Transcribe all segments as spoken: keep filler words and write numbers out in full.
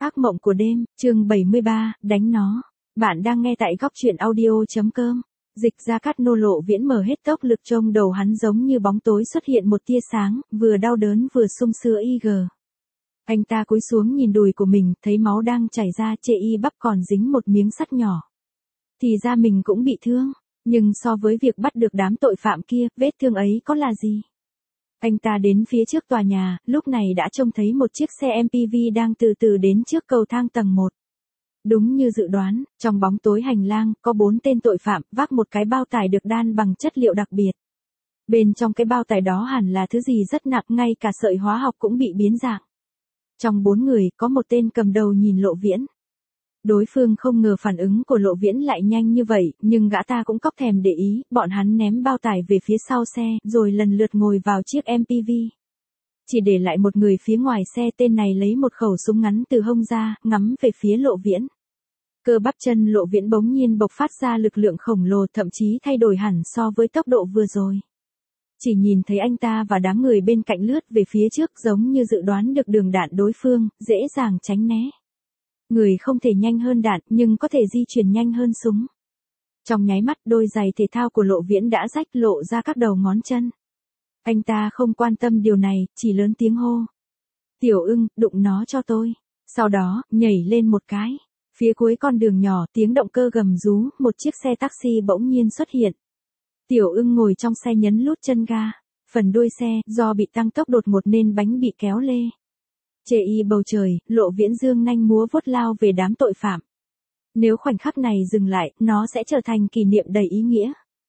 Ác mộng của đêm, chương bảy mươi ba, đánh nó. Bạn đang nghe tại góc truyện audio.com. Dịch Gia Cát nô Lộ Viễn mở hết tốc lực, trông đầu hắn giống như bóng tối xuất hiện một tia sáng, vừa đau đớn vừa sung sướng y gờ. Anh ta cúi xuống nhìn đùi của mình, thấy máu đang chảy ra, chê y bắp còn dính một miếng sắt nhỏ. Thì ra mình cũng bị thương, nhưng so với việc bắt được đám tội phạm kia, vết thương ấy có là gì? Anh ta đến phía trước tòa nhà, lúc này đã trông thấy một chiếc xe em pê vê đang từ từ đến trước cầu thang tầng một. Đúng như dự đoán, trong bóng tối hành lang, có bốn tên tội phạm, vác một cái bao tải được đan bằng chất liệu đặc biệt. Bên trong cái bao tải đó hẳn là thứ gì rất nặng, ngay cả sợi hóa học cũng bị biến dạng. Trong bốn người, có một tên cầm đầu nhìn Lộ Viễn. Đối phương không ngờ phản ứng của Lộ Viễn lại nhanh như vậy, nhưng gã ta cũng cóc thèm để ý, bọn hắn ném bao tải về phía sau xe, rồi lần lượt ngồi vào chiếc em pê vê. Chỉ để lại một người phía ngoài xe, tên này lấy một khẩu súng ngắn từ hông ra, ngắm về phía Lộ Viễn. Cơ bắp chân Lộ Viễn bỗng nhiên bộc phát ra lực lượng khổng lồ, thậm chí thay đổi hẳn so với tốc độ vừa rồi. Chỉ nhìn thấy anh ta và đám người bên cạnh lướt về phía trước, giống như dự đoán được đường đạn đối phương, dễ dàng tránh né. Người không thể nhanh hơn đạn, nhưng có thể di chuyển nhanh hơn súng. Trong nháy mắt, đôi giày thể thao của Lộ Viễn đã rách, lộ ra các đầu ngón chân. Anh ta không quan tâm điều này, chỉ lớn tiếng hô. Tiểu Ưng, đụng nó cho tôi. Sau đó, nhảy lên một cái. Phía cuối con đường nhỏ, tiếng động cơ gầm rú, một chiếc xe taxi bỗng nhiên xuất hiện. Tiểu Ưng ngồi trong xe nhấn nút chân ga. Phần đuôi xe, do bị tăng tốc đột ngột nên bánh bị kéo lê. Chê y bầu trời, Lộ Viễn dương nanh múa vuốt lao về đám tội phạm. Nếu khoảnh khắc này dừng lại, nó sẽ trở thành kỷ niệm đầy ý nghĩa.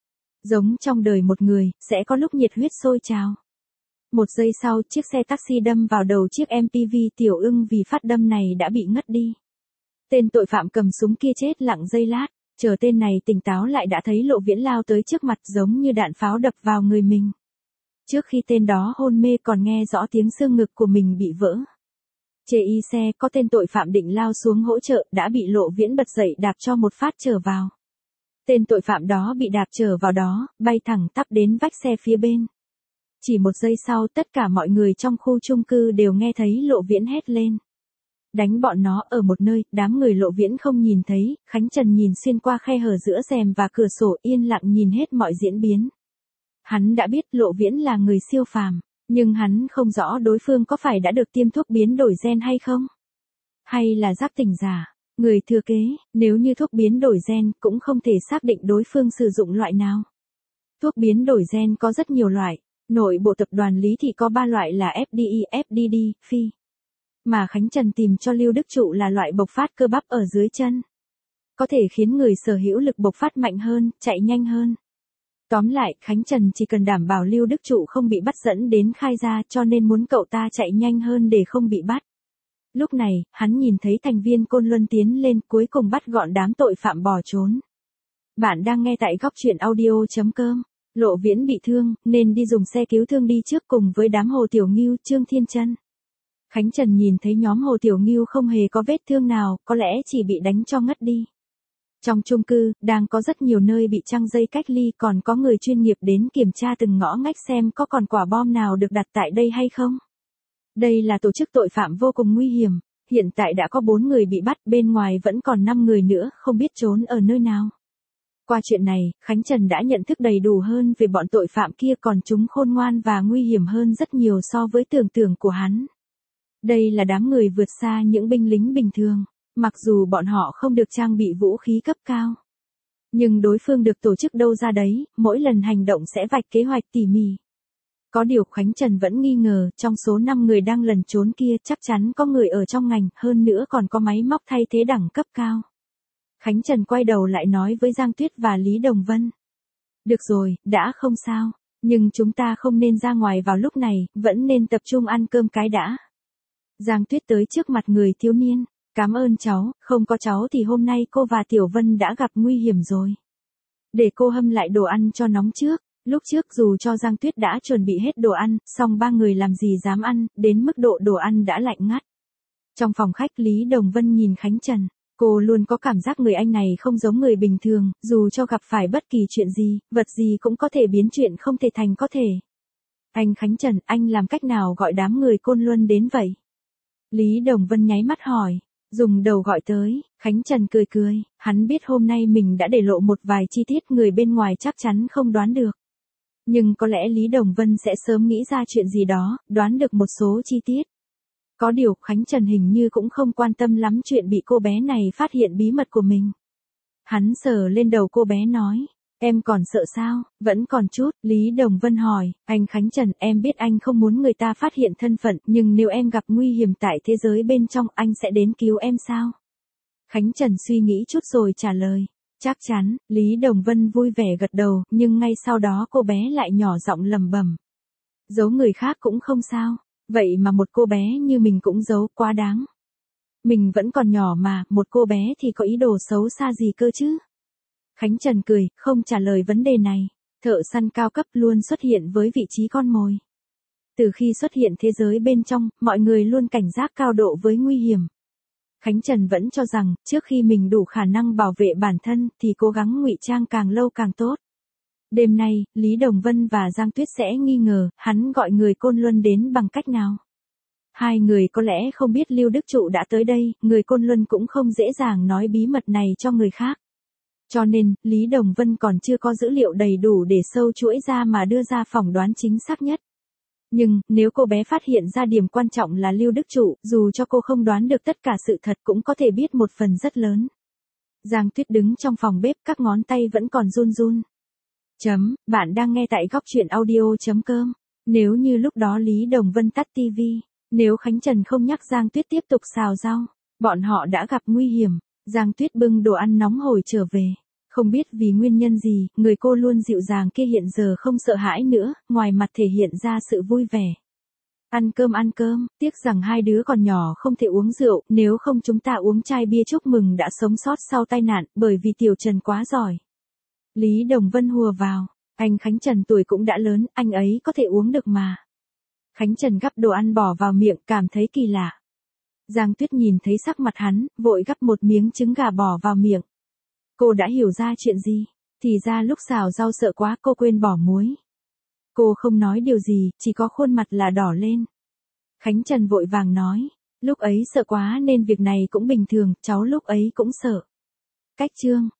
Giống trong đời một người, sẽ có lúc nhiệt huyết sôi trào. Một giây sau, chiếc xe taxi đâm vào đầu chiếc em pê vê, Tiểu Ưng vì phát đâm này đã bị ngất đi. Tên tội phạm cầm súng kia chết lặng giây lát, chờ tên này tỉnh táo lại đã thấy Lộ Viễn lao tới trước mặt giống như đạn pháo đập vào người mình. Trước khi tên đó hôn mê còn nghe rõ tiếng xương ngực của mình bị vỡ. Chê y xe, có tên tội phạm định lao xuống hỗ trợ, đã bị Lộ Viễn bật dậy đạp cho một phát trở vào. Tên tội phạm đó bị đạp trở vào đó, bay thẳng tắp đến vách xe phía bên. Chỉ một giây sau, tất cả mọi người trong khu chung cư đều nghe thấy Lộ Viễn hét lên. Đánh bọn nó ở một nơi, đám người Lộ Viễn không nhìn thấy, Khánh Trần nhìn xuyên qua khe hở giữa rèm và cửa sổ, yên lặng nhìn hết mọi diễn biến. Hắn đã biết Lộ Viễn là người siêu phàm. Nhưng hắn không rõ đối phương có phải đã được tiêm thuốc biến đổi gen hay không? Hay là giác tỉnh giả, người thừa kế, nếu như thuốc biến đổi gen cũng không thể xác định đối phương sử dụng loại nào. Thuốc biến đổi gen có rất nhiều loại, nội bộ tập đoàn Lý Thị có ba loại là ép đê i, ép đê đê, phi. Mà Khánh Trần tìm cho Lưu Đức Trụ là loại bộc phát cơ bắp ở dưới chân. Có thể khiến người sở hữu lực bộc phát mạnh hơn, chạy nhanh hơn. Tóm lại, Khánh Trần chỉ cần đảm bảo Lưu Đức Trụ không bị bắt dẫn đến khai ra, cho nên muốn cậu ta chạy nhanh hơn để không bị bắt. Lúc này, hắn nhìn thấy thành viên Côn Luân tiến lên, cuối cùng bắt gọn đám tội phạm bỏ trốn. Bạn đang nghe tại góc truyện audio.com. Lộ Viễn bị thương, nên đi dùng xe cứu thương đi trước cùng với đám Hồ Tiểu Ngưu, Trương Thiên Chân. Khánh Trần nhìn thấy nhóm Hồ Tiểu Ngưu không hề có vết thương nào, có lẽ chỉ bị đánh cho ngất đi. Trong chung cư, đang có rất nhiều nơi bị trăng dây cách ly, còn có người chuyên nghiệp đến kiểm tra từng ngõ ngách xem có còn quả bom nào được đặt tại đây hay không. Đây là tổ chức tội phạm vô cùng nguy hiểm, hiện tại đã có bốn người bị bắt, bên ngoài vẫn còn năm người nữa, không biết trốn ở nơi nào. Qua chuyện này, Khánh Trần đã nhận thức đầy đủ hơn về bọn tội phạm kia, còn chúng khôn ngoan và nguy hiểm hơn rất nhiều so với tưởng tượng của hắn. Đây là đám người vượt xa những binh lính bình thường. Mặc dù bọn họ không được trang bị vũ khí cấp cao. Nhưng đối phương được tổ chức đâu ra đấy, mỗi lần hành động sẽ vạch kế hoạch tỉ mỉ. Có điều Khánh Trần vẫn nghi ngờ, trong số năm người đang lẩn trốn kia chắc chắn có người ở trong ngành, hơn nữa còn có máy móc thay thế đẳng cấp cao. Khánh Trần quay đầu lại nói với Giang Tuyết và Lý Đồng Vân. Được rồi, đã không sao, nhưng chúng ta không nên ra ngoài vào lúc này, vẫn nên tập trung ăn cơm cái đã. Giang Tuyết tới trước mặt người thiếu niên. Cảm ơn cháu, không có cháu thì hôm nay cô và Tiểu Vân đã gặp nguy hiểm rồi. Để cô hâm lại đồ ăn cho nóng trước, lúc trước dù cho Giang Tuyết đã chuẩn bị hết đồ ăn, song ba người làm gì dám ăn, đến mức độ đồ ăn đã lạnh ngắt. Trong phòng khách, Lý Đồng Vân nhìn Khánh Trần, cô luôn có cảm giác người anh này không giống người bình thường, dù cho gặp phải bất kỳ chuyện gì, vật gì cũng có thể biến chuyện không thể thành có thể. Anh Khánh Trần, anh làm cách nào gọi đám người Côn Luân đến vậy? Lý Đồng Vân nháy mắt hỏi. Dùng đầu gọi tới, Khánh Trần cười cười, hắn biết hôm nay mình đã để lộ một vài chi tiết người bên ngoài chắc chắn không đoán được. Nhưng có lẽ Lý Đồng Vân sẽ sớm nghĩ ra chuyện gì đó, đoán được một số chi tiết. Có điều, Khánh Trần hình như cũng không quan tâm lắm chuyện bị cô bé này phát hiện bí mật của mình. Hắn sờ lên đầu cô bé nói, em còn sợ sao, vẫn còn chút, Lý Đồng Vân hỏi, anh Khánh Trần, em biết anh không muốn người ta phát hiện thân phận, nhưng nếu em gặp nguy hiểm tại thế giới bên trong, anh sẽ đến cứu em sao? Khánh Trần suy nghĩ chút rồi trả lời, chắc chắn, Lý Đồng Vân vui vẻ gật đầu, nhưng ngay sau đó cô bé lại nhỏ giọng lẩm bẩm. Giấu người khác cũng không sao, vậy mà một cô bé như mình cũng giấu, quá đáng. Mình vẫn còn nhỏ mà, một cô bé thì có ý đồ xấu xa gì cơ chứ? Khánh Trần cười, không trả lời vấn đề này. Thợ săn cao cấp luôn xuất hiện với vị trí con mồi. Từ khi xuất hiện thế giới bên trong, mọi người luôn cảnh giác cao độ với nguy hiểm. Khánh Trần vẫn cho rằng, trước khi mình đủ khả năng bảo vệ bản thân, thì cố gắng ngụy trang càng lâu càng tốt. Đêm nay, Lý Đồng Vân và Giang Tuyết sẽ nghi ngờ, hắn gọi người Côn Luân đến bằng cách nào. Hai người có lẽ không biết Lưu Đức Trụ đã tới đây, người Côn Luân cũng không dễ dàng nói bí mật này cho người khác. Cho nên, Lý Đồng Vân còn chưa có dữ liệu đầy đủ để sâu chuỗi ra mà đưa ra phỏng đoán chính xác nhất. Nhưng, nếu cô bé phát hiện ra điểm quan trọng là Lưu Đức Trụ, dù cho cô không đoán được tất cả sự thật cũng có thể biết một phần rất lớn. Giang Tuyết đứng trong phòng bếp, các ngón tay vẫn còn run run. Chấm, bạn đang nghe tại góc truyện audio.com. Nếu như lúc đó Lý Đồng Vân tắt tivi, nếu Khánh Trần không nhắc Giang Tuyết tiếp tục xào rau, bọn họ đã gặp nguy hiểm. Giang Tuyết bưng đồ ăn nóng hổi trở về. Không biết vì nguyên nhân gì, người cô luôn dịu dàng kia hiện giờ không sợ hãi nữa, ngoài mặt thể hiện ra sự vui vẻ. Ăn cơm ăn cơm, tiếc rằng hai đứa còn nhỏ không thể uống rượu, nếu không chúng ta uống chai bia chúc mừng đã sống sót sau tai nạn, bởi vì Tiểu Trần quá giỏi. Lý Đồng Vân hùa vào, anh Khánh Trần tuổi cũng đã lớn, anh ấy có thể uống được mà. Khánh Trần gắp đồ ăn bỏ vào miệng, cảm thấy kỳ lạ. Giang Tuyết nhìn thấy sắc mặt hắn, vội gắp một miếng trứng gà bỏ vào miệng. Cô đã hiểu ra chuyện gì, thì ra lúc xào rau sợ quá cô quên bỏ muối. Cô không nói điều gì, chỉ có khuôn mặt là đỏ lên. Khánh Trần vội vàng nói, lúc ấy sợ quá nên việc này cũng bình thường, cháu lúc ấy cũng sợ. Cách chương